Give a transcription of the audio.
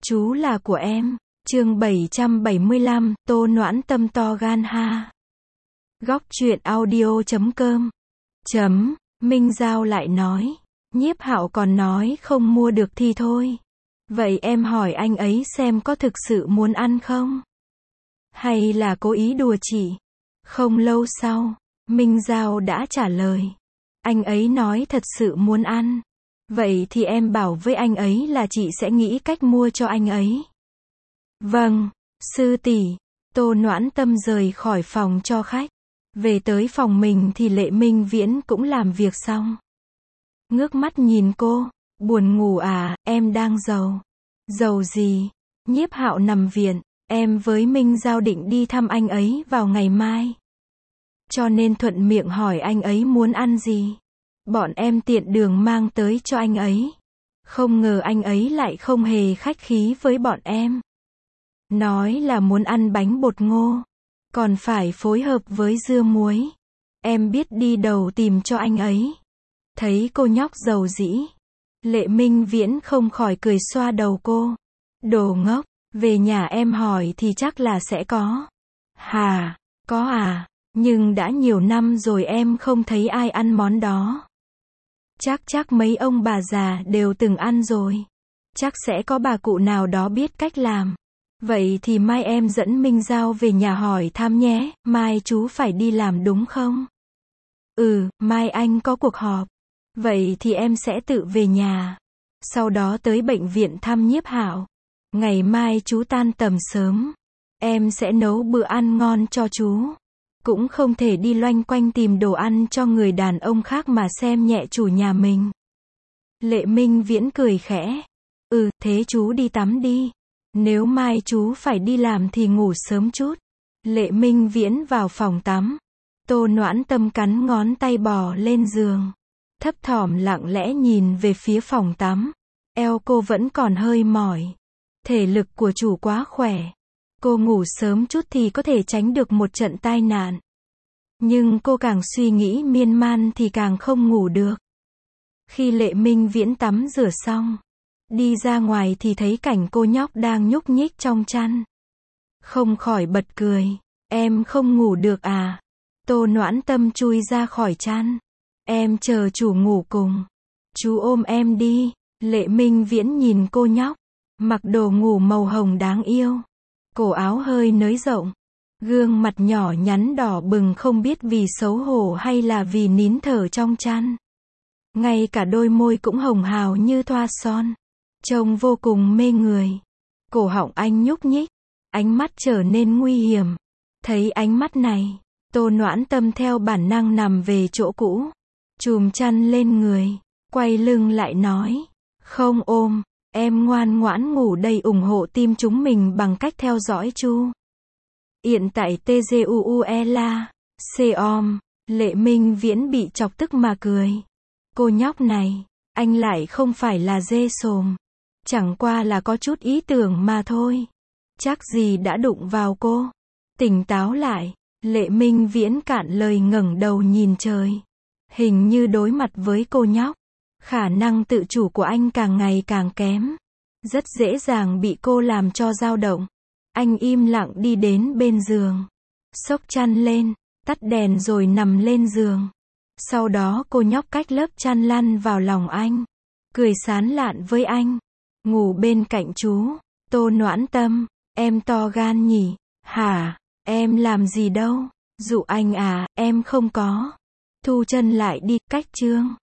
Chú là của em. Chương 775, Tô Noãn Tâm to gan ha. Góc truyện audio.com. Minh Giao lại nói. Nhiếp Hạo còn nói không mua được thì thôi. Vậy em hỏi anh ấy xem có thực sự muốn ăn không? Hay là cố ý đùa chị? Không lâu sau, Minh Giao đã trả lời. Anh ấy nói thật sự muốn ăn. Vậy thì em bảo với anh ấy là chị sẽ nghĩ cách mua cho anh ấy. Vâng, sư tỷ. Tô Noãn Tâm rời khỏi phòng cho khách. Về tới phòng mình thì Lệ Minh Viễn cũng làm việc xong. Ngước mắt nhìn cô, buồn ngủ à, em đang giàu. Giàu gì? Nhiếp Hạo nằm viện, em với Minh Giao định đi thăm anh ấy vào ngày mai. Cho nên thuận miệng hỏi anh ấy muốn ăn gì. Bọn em tiện đường mang tới cho anh ấy. Không ngờ anh ấy lại không hề khách khí với bọn em. Nói là muốn ăn bánh bột ngô. Còn phải phối hợp với dưa muối. Em biết đi đầu tìm cho anh ấy. Thấy cô nhóc giàu dĩ. Lệ Minh Viễn không khỏi cười xoa đầu cô. Đồ ngốc, về nhà em hỏi thì chắc là sẽ có. Hà, có à, nhưng đã nhiều năm rồi em không thấy ai ăn món đó. Chắc mấy ông bà già đều từng ăn rồi. Chắc sẽ có bà cụ nào đó biết cách làm. Vậy thì mai em dẫn Minh Giao về nhà hỏi thăm nhé, mai chú phải đi làm đúng không? Ừ, mai anh có cuộc họp. Vậy thì em sẽ tự về nhà. Sau đó tới bệnh viện thăm Nhiếp Hạo. Ngày mai chú tan tầm sớm. Em sẽ nấu bữa ăn ngon cho chú. Cũng không thể đi loanh quanh tìm đồ ăn cho người đàn ông khác mà xem nhẹ chủ nhà mình. Lệ Minh Viễn cười khẽ. Ừ, thế chú đi tắm đi. Nếu mai chú phải đi làm thì ngủ sớm chút. Lệ Minh Viễn vào phòng tắm. Tô Noãn Tâm cắn ngón tay bò lên giường. Thấp thỏm lặng lẽ nhìn về phía phòng tắm. Eo cô vẫn còn hơi mỏi. Thể lực của chủ quá khỏe. Cô ngủ sớm chút thì có thể tránh được một trận tai nạn. Nhưng cô càng suy nghĩ miên man thì càng không ngủ được. Khi Lệ Minh Viễn tắm rửa xong, đi ra ngoài thì thấy cảnh cô nhóc đang nhúc nhích trong chăn. Không khỏi bật cười. Em không ngủ được à? Tô Noãn Tâm chui ra khỏi chăn. Em chờ chủ ngủ cùng. Chú ôm em đi. Lệ Minh Viễn nhìn cô nhóc. Mặc đồ ngủ màu hồng đáng yêu. Cổ áo hơi nới rộng. Gương mặt nhỏ nhắn đỏ bừng không biết vì xấu hổ hay là vì nín thở trong chăn. Ngay cả đôi môi cũng hồng hào như thoa son. Trông vô cùng mê người. Cổ họng anh nhúc nhích. Ánh mắt trở nên nguy hiểm. Thấy ánh mắt này, Tô Noãn Tâm theo bản năng nằm về chỗ cũ. Chùm chăn lên người. Quay lưng lại nói. Không ôm. Em ngoan ngoãn ngủ đây, ủng hộ team chúng mình bằng cách theo dõi Chu. Hiện tại TGUUELA. Xeom. Lệ Minh Viễn bị chọc tức mà cười. Cô nhóc này, anh lại không phải là dê sồm. Chẳng qua là có chút ý tưởng mà thôi. Chắc gì đã đụng vào cô. Tỉnh táo lại, Lệ Minh Viễn cạn lời ngẩng đầu nhìn trời. Hình như đối mặt với cô nhóc, khả năng tự chủ của anh càng ngày càng kém. Rất dễ dàng bị cô làm cho dao động. Anh im lặng đi đến bên giường. Xốc chăn lên, tắt đèn rồi nằm lên giường. Sau đó cô nhóc cách lớp chăn lăn vào lòng anh. Cười sán lạn với anh. Ngủ bên cạnh chú. Tô Noãn Tâm, em to gan nhỉ? Hả? Em làm gì đâu? Dụ anh à, em không có. Thu chân lại đi, cách chương.